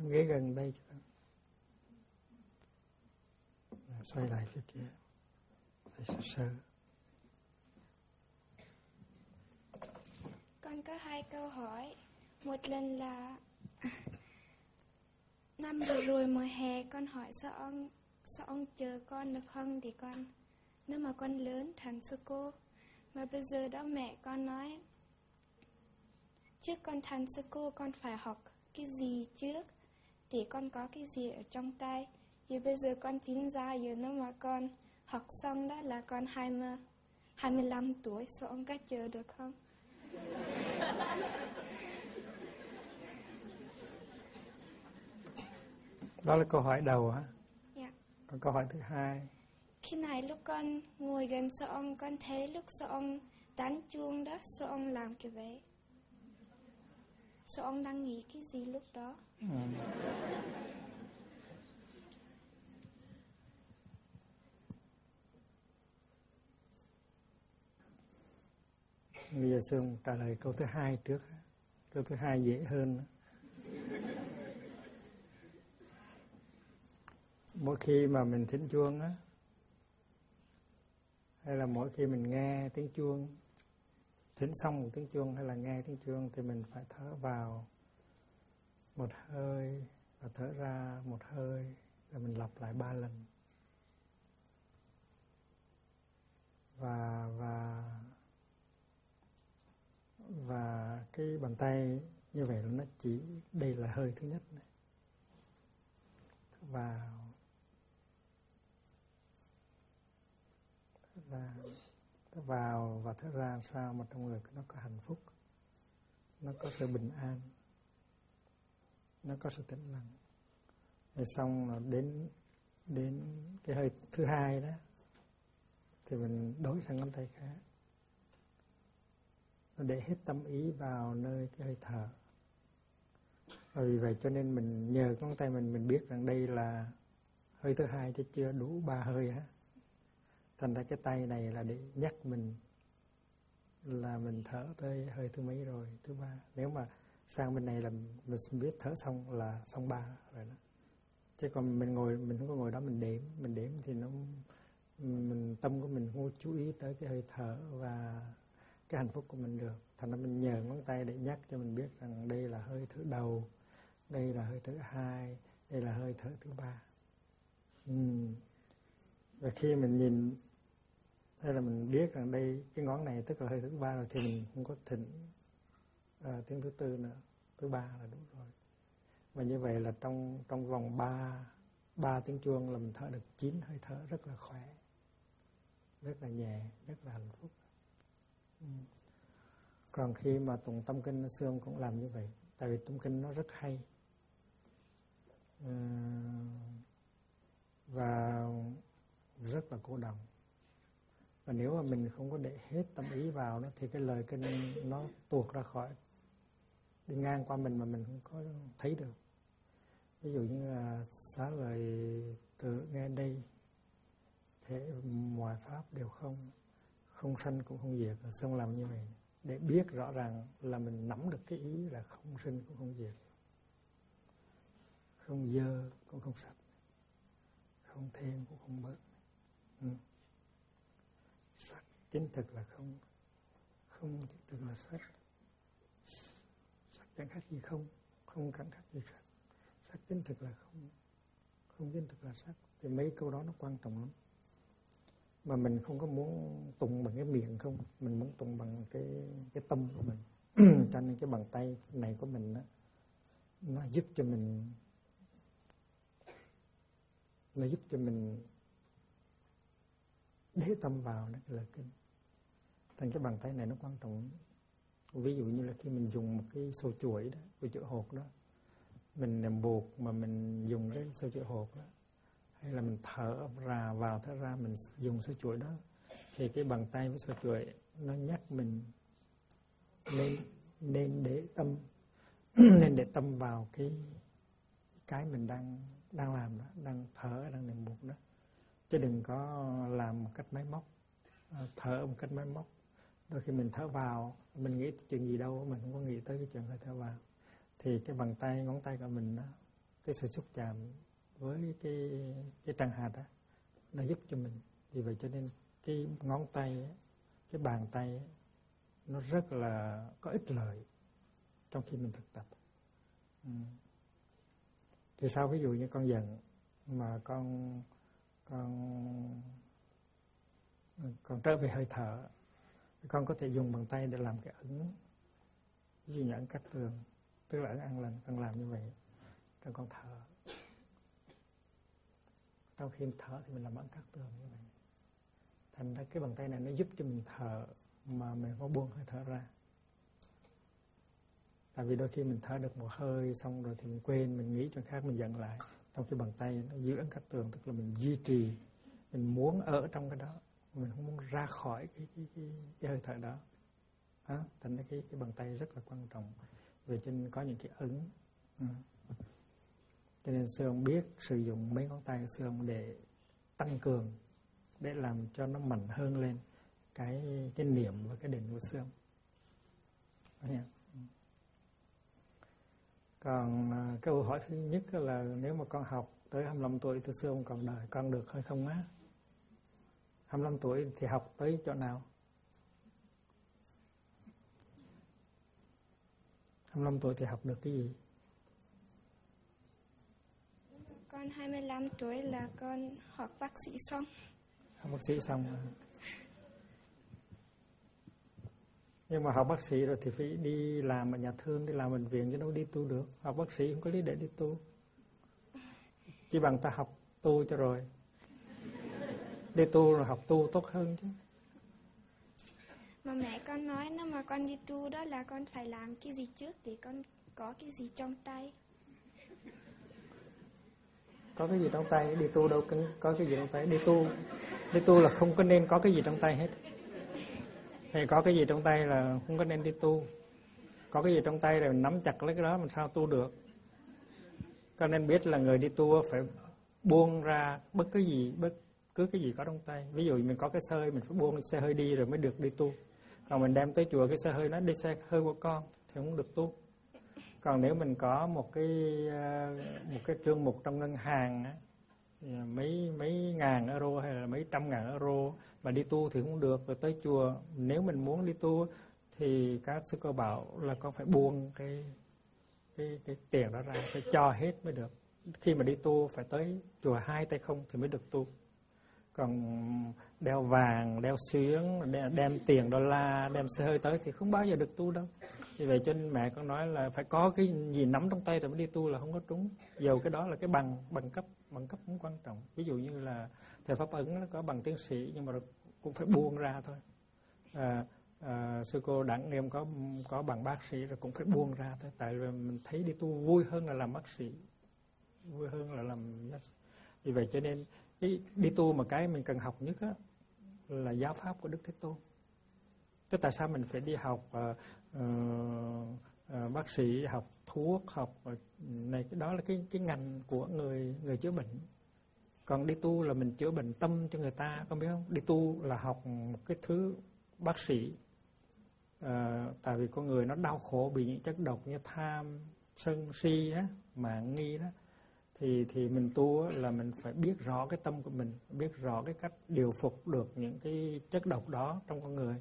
ghế gần đây cho con. Xoay lại phía kia, xoay sơ sơ. Con có 2 câu hỏi. Một lần là năm vừa rồi mùa hè con hỏi sao ông chờ con được không, để con nếu mà con lớn thành sư cô. Mà bây giờ đó mẹ con nói trước con thành sư cô con phải học cái gì trước để con có cái gì ở trong tay. Thì bây giờ con tin ra rồi, nếu mà con học xong đó là con 25 tuổi, sao ông có chờ được không? Đó là câu hỏi đầu hả? Dạ. Còn câu hỏi thứ hai. Khi này lúc con ngồi gần sao ông, con thấy lúc sao ông đánh chuông đó, sao ông làm kiểu vậy? Sao ông đang nghĩ cái gì lúc đó? Bây giờ Sương trả lời câu thứ hai trước. Câu thứ hai dễ hơn. Mỗi khi mà mình thính chuông á, hay là mỗi khi mình nghe tiếng chuông, thính xong một tiếng chuông hay là nghe tiếng chuông, thì mình phải thở vào một hơi và thở ra một hơi, rồi mình lặp lại 3 lần. Và cái bàn tay như vậy nó chỉ, đây là hơi thứ nhất này. Thở vào và thở ra sao mà trong người nó có hạnh phúc, nó có sự bình an, nó có sự tĩnh lặng. Rồi xong là đến cái hơi thứ hai đó thì mình đổi sang ngón tay khác, để hết tâm ý vào nơi cái hơi thở. Và vì vậy cho nên mình nhờ ngón tay mình biết rằng đây là hơi thứ hai chứ chưa đủ 3 hơi á. Thành ra cái tay này là để nhắc mình là mình thở tới hơi thứ mấy rồi, thứ 3. Nếu mà sang bên này là mình biết thở xong là xong 3 rồi đó. Chứ còn mình không có ngồi đó mình đếm thì mình tâm của mình không chú ý tới cái hơi thở và cái hạnh phúc của mình được. Thành ra mình nhờ ngón tay để nhắc cho mình biết rằng đây là hơi thở đầu, đây là hơi thứ hai, đây là hơi thở thứ 3. Và khi mình nhìn hay là mình biết rằng đây cái ngón này tức là hơi thứ 3 rồi, thì mình không có thỉnh tiếng thứ 4 nữa, thứ 3 là đúng rồi. Và như vậy là trong vòng 3 tiếng chuông là mình thở được 9 hơi thở rất là khỏe, rất là nhẹ, rất là hạnh phúc. Còn khi mà tụng tâm kinh Sương cũng làm như vậy, tại vì tụng kinh nó rất hay và rất là cô đọng. Và nếu mà mình không có để hết tâm ý vào nó thì cái lời kinh nó tuột ra khỏi, đi ngang qua mình mà mình không có thấy được. Ví dụ như là xá lời tự nghe đây, thế mọi pháp đều không sanh cũng không diệt. Xong làm như vậy để biết rõ ràng là mình nắm được cái ý là không sinh cũng không diệt, không dơ cũng không sạch, không thêm cũng không bớt. Sắc chính thực là không, không chính thực là sắc. Sắc chẳng khác gì không, không chẳng khác gì sắc. Sắc chính thực là không, không chính thực là sắc. Thì mấy câu đó nó quan trọng lắm. Mà mình không có muốn tụng bằng cái miệng không, mình muốn tụng bằng cái tâm của mình. Cho nên cái bàn tay này của mình đó, nó giúp cho mình để tâm vào cái lời kinh. Thành cái bàn tay này nó quan trọng. Ví dụ như là khi mình dùng một cái sâu chuỗi đó, cái chuỗi hột đó, mình làm buộc mà mình dùng cái sâu chuỗi hột đó, hay là mình thở ra vào thở ra mình dùng sâu chuỗi đó, thì cái bàn tay với sâu chuỗi nó nhắc mình nên để tâm nên để tâm vào cái mình đang làm đó, đang thở, đang làm buộc đó, chứ đừng có làm một cách máy móc, thở một cách máy móc. Đôi khi mình thở vào mình nghĩ chuyện gì đâu, mình không có nghĩ tới cái chuyện hơi thở vào, thì cái bàn tay ngón tay của mình đó cái sự xúc chạm với cái tràng hạt đó, nó giúp cho mình. Vì vậy cho nên cái ngón tay, cái bàn tay nó rất là có ích lợi trong khi mình thực tập. Thì sau ví dụ như con giận mà con trở về hơi thở, con có thể dùng bàn tay để làm cái ấn, ví dụ như ấn cắt tường, tức là ấn an lành. Con làm như vậy rồi con thở. Trong khi thở thì mình làm ấn cắt tường như vậy. Thành ra cái bàn tay này nó giúp cho mình thở mà mình có buông hơi thở ra. Tại vì đôi khi mình thở được một hơi xong rồi thì mình quên, mình nghĩ chuyện khác, mình giận lại. Trong cái bàn tay nó giữ ấn cắt tường, tức là mình duy trì, mình muốn ở trong cái đó, mình không muốn ra khỏi cái hơi thở đó. Thành ra cái bàn tay rất là quan trọng. Vì trên có những cái ấn. Cho nên sư ông biết sử dụng mấy ngón tay của sư ông để tăng cường, để làm cho nó mạnh hơn lên cái niệm và cái định của sư ông. Còn cái câu hỏi thứ nhất là nếu mà con học tới 25 tuổi thì sư ông còn đời, con được hay không á? 25 tuổi thì học tới chỗ nào? 25 tuổi thì học được cái gì? Con 25 tuổi là con học bác sĩ xong. Học bác sĩ xong. Nhưng mà học bác sĩ rồi thì phải đi làm ở nhà thương, đi làm bệnh viện chứ đâu đi tu được. Học bác sĩ không có lý để đi tu. Chỉ bằng ta học tu cho rồi. Đi tu rồi học tu tốt hơn chứ. Mà mẹ con nói nếu mà con đi tu đó là con phải làm cái gì trước để con có cái gì trong tay. Có cái gì trong tay, đi tu đâu có cái gì trong tay. Đi tu là không có nên có cái gì trong tay hết. Thì có cái gì trong tay là không có nên đi tu. Có cái gì trong tay rồi nắm chặt lấy cái đó mình sao tu được. Con nên biết là người đi tu phải buông ra bất cứ cái gì có trong tay. Ví dụ mình có cái xe hơi, mình phải buông cái xe hơi đi rồi mới được đi tu. Còn mình đem tới chùa cái xe hơi nó đi xe hơi của con thì không được tu. Còn nếu mình có một cái trương mục trong ngân hàng á, mấy ngàn euro hay là mấy trăm ngàn euro mà đi tu thì không được. Rồi tới chùa nếu mình muốn đi tu thì các sư cô bảo là con phải buông cái tiền đó ra, phải cho hết mới được. Khi mà đi tu phải tới chùa 2 tay không thì mới được tu. Còn đeo vàng, đeo xuyến, đem tiền đô la, đem xe hơi tới thì không bao giờ được tu đâu. Vì vậy cho nên mẹ con nói là phải có cái gì nắm trong tay rồi mới đi tu là không có trúng. Dầu cái đó là cái bằng cấp cũng quan trọng. Ví dụ như là thầy Pháp Ấn nó có bằng tiến sĩ nhưng mà cũng phải buông ra thôi. Sư cô Đặng Nghiêm có bằng bác sĩ rồi cũng phải buông ra thôi. Tại vì mình thấy đi tu vui hơn là làm bác sĩ, vui hơn là làm giáo sư. Vì vậy cho nên đi tu mà cái mình cần học nhất á, là giáo pháp của Đức Thế Tôn. Thế tại sao mình phải đi học bác sĩ, học thuốc, học này, cái đó là cái ngành của người chữa bệnh. Còn đi tu là mình chữa bệnh tâm cho người ta, con biết không? Đi tu là học một cái thứ bác sĩ. Tại vì con người nó đau khổ bị những chất độc như tham, sân, si á, mạn nghi đó. Thì mình tu là mình phải biết rõ cái tâm của mình, biết rõ cái cách điều phục được những cái chất độc đó trong con người.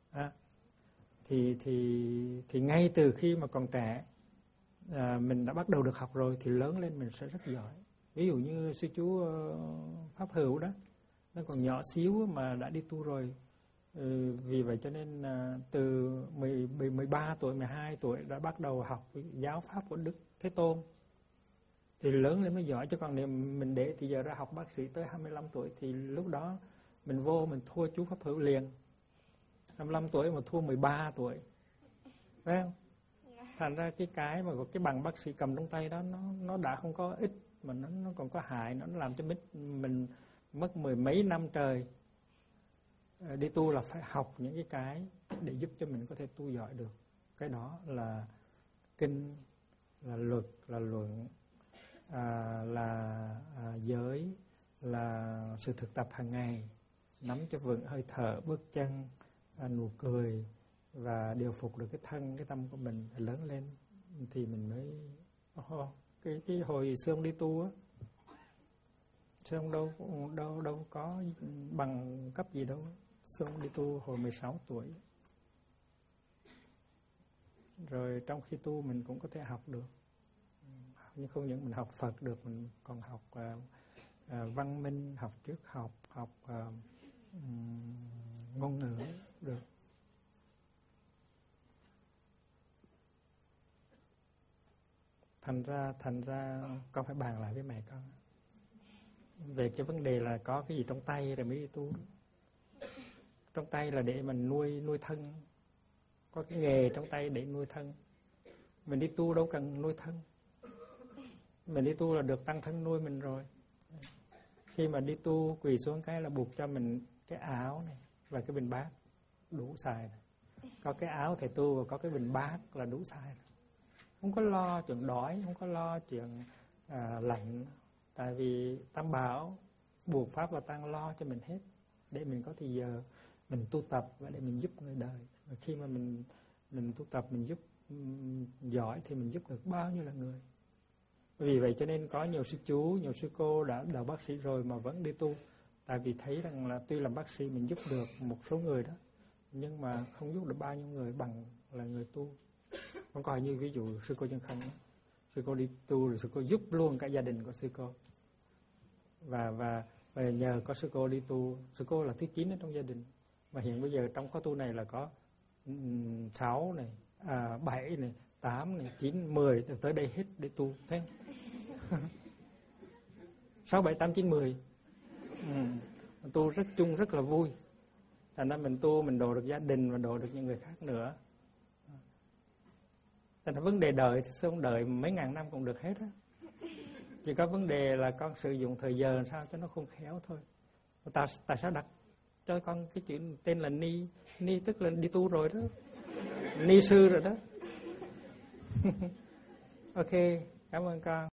Thì ngay từ khi mà còn trẻ mình đã bắt đầu được học rồi thì lớn lên mình sẽ rất giỏi. Ví dụ như sư chú Pháp Hữu đó, nó còn nhỏ xíu mà đã đi tu rồi. Vì vậy cho nên từ 13 tuổi, 12 tuổi đã bắt đầu học giáo pháp của Đức Thế Tôn. Thì lớn lên mới giỏi, chứ còn nếu mình để thì giờ ra học bác sĩ tới 25 tuổi thì lúc đó mình vô mình thua chú Pháp Hữu liền. 25 tuổi mà thua 13 tuổi. Phải không? Thành ra cái mà cái bằng bác sĩ cầm trong tay đó nó đã không có ích mà nó còn có hại, nó làm cho mình mất 10 mấy năm trời. Đi tu là phải học những cái để giúp cho mình có thể tu giỏi được. Cái đó là kinh, là luật, là luận, là giới, là sự thực tập hàng ngày, nắm cho vững hơi thở, bước chân, nụ cười và điều phục được cái thân, cái tâm của mình. Lớn lên thì mình mới cái hồi xương đi tu á, xương đâu có bằng cấp gì đâu. Xương đi tu hồi 16 tuổi. Rồi trong khi tu mình cũng có thể học được. Nhưng không những mình học Phật được, mình còn học văn minh, học triết học ngôn ngữ được. Thành ra con phải bàn lại với mẹ con về cái vấn đề là có cái gì trong tay rồi mới đi tu. Trong tay là để mình nuôi thân, có cái nghề trong tay để nuôi thân. Mình đi tu đâu cần nuôi thân, mình đi tu là được tăng thân nuôi mình rồi. Khi mà đi tu quỳ xuống cái là buộc cho mình cái áo này và cái bình bát đủ xài này. Có cái áo thầy tu và có cái bình bát là đủ xài rồi. Không có lo chuyện đói, không có lo chuyện lạnh. Tại vì Tam Bảo buộc Pháp và Tăng lo cho mình hết, để mình có thời giờ mình tu tập và để mình giúp người đời. Và khi mà mình tu tập, mình giúp giỏi thì mình giúp được bao nhiêu là người. Vì vậy cho nên có nhiều sư chú, nhiều sư cô đã đậu bác sĩ rồi mà vẫn đi tu. Tại vì thấy rằng là tuy làm bác sĩ mình giúp được một số người đó, nhưng mà không giúp được bao nhiêu người bằng là người tu. Không coi như ví dụ sư cô Chân Không, sư cô đi tu rồi sư cô giúp luôn cả gia đình của sư cô. Và nhờ có sư cô đi tu, sư cô là thứ 9 ở trong gia đình. Mà hiện bây giờ trong khóa tu này là có 6 này, 7 này, 8 này, 9, 10 tới đây hết để tu. Thấy 6, 7, 8, 9, 10 tu rất chung, rất là vui. Thành ra mình tu, mình độ được gia đình và độ được những người khác nữa. Thành ra vấn đề đợi thì không đợi mấy ngàn năm cũng được hết á. Chỉ có vấn đề là con sử dụng thời giờ sao cho nó không khéo thôi. Tại sao đặt cho con cái chữ tên là Ni? Ni tức là đi tu rồi đó, Ni sư rồi đó. Ok, cảm ơn con.